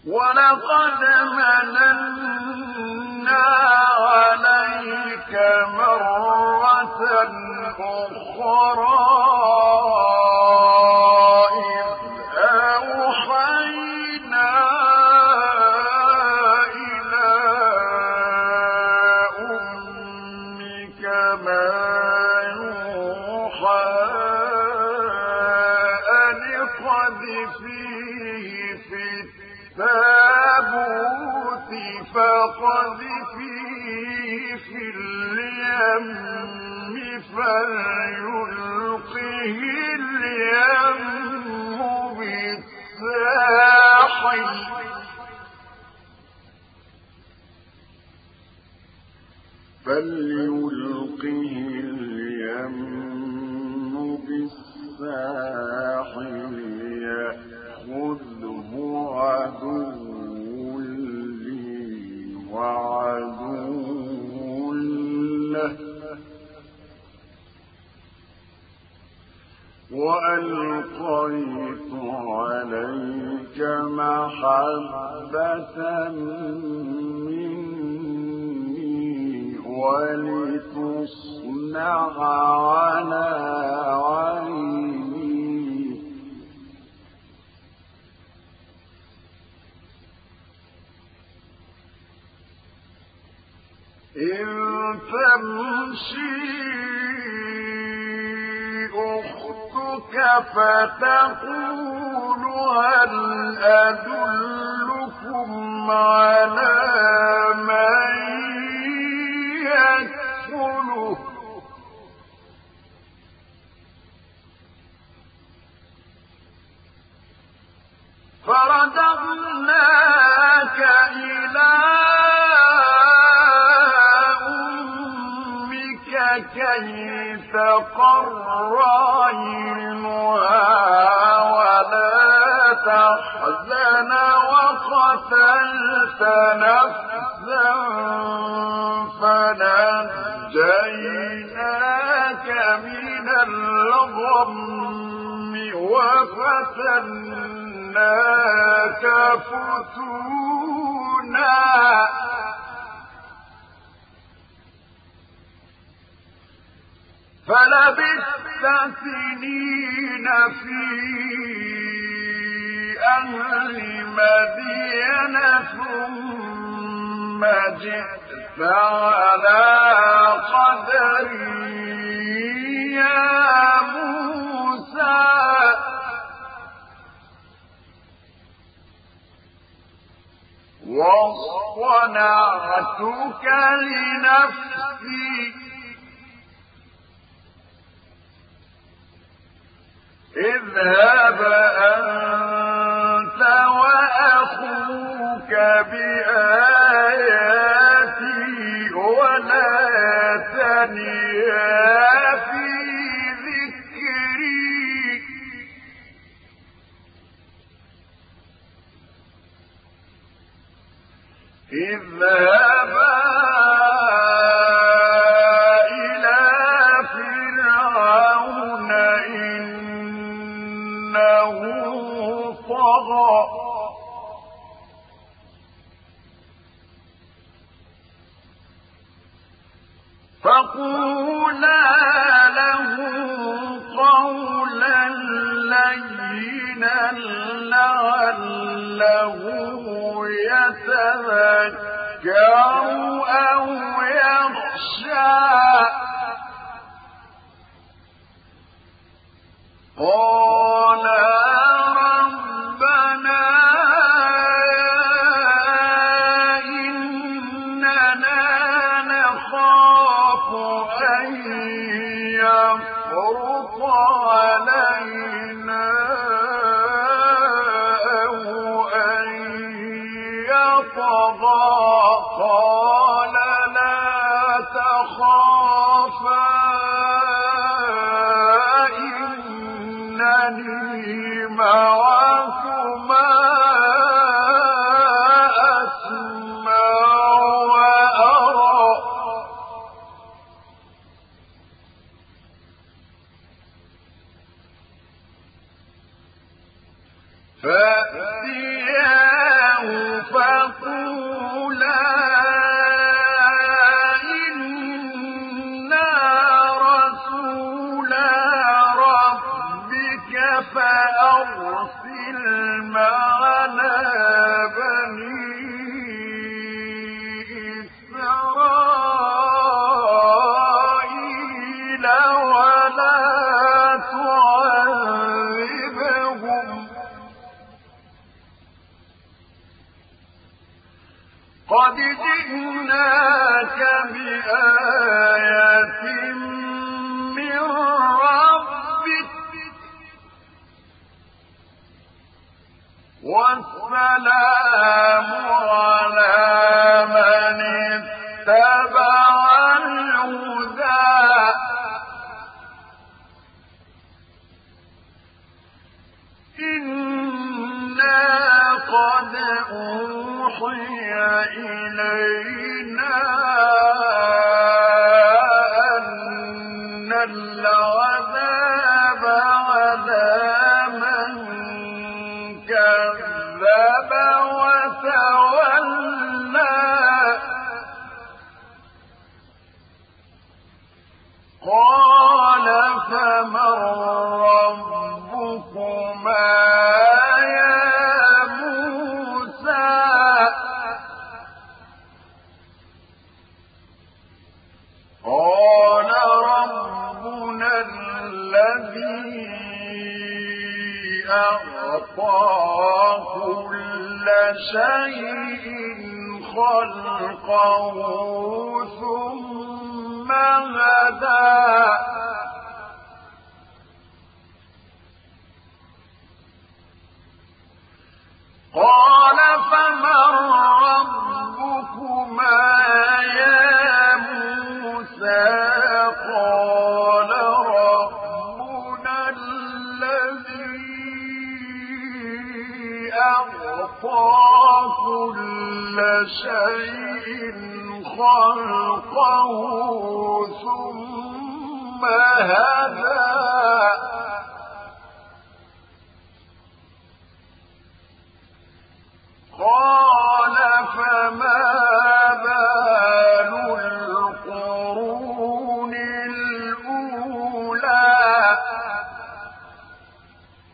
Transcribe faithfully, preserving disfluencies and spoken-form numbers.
ولقد مننا عليك مرة أخرى إذ أوحينا إلى أمك ما يوحى أن اقذفيه في التابوت فقذفيه في اليم فليلقه اليم بالساحل فليلقه اليم بالساحل يأخذه عدو لي وعدو له وألقيت عليك محبة مني ولتصنع على عيني إن تمشي أختك فتقول هل أدلكم على من يكفله فرددناك إلى أمك كي تقر عينها ولا تحزن وقتلت نفسا فنجيناك من الغم وفتناك فتونا فلبثت سنين في أهل مدين ثم جئت على قدري يا موسى واصطنعتك لنفسي اذهب أنت وأخوك بآياتي ولا تنيا في ذكري اذهبا إلى فرعون إنه طغى فقولا له قولا لينا لعله يتذكر أو يخشى قال ربنا إننا نخاف أن يفرط علينا أو أن يطغى قال لا تخافا إنني معكما أسمع وأرى فأتياه قد جئناك بآية من ربك والسلام على من اتبع الهدى إنا قد أوحي إلينا أن العذاب على من كذب وتولى قال فمن ربكما يا موسى قال ربنا الذي أعطى كل شيء خلقه ثم هدى قال فمن ربكما يا موسى قال ربنا الذي أعطى كل شيء خلقه ثم هدى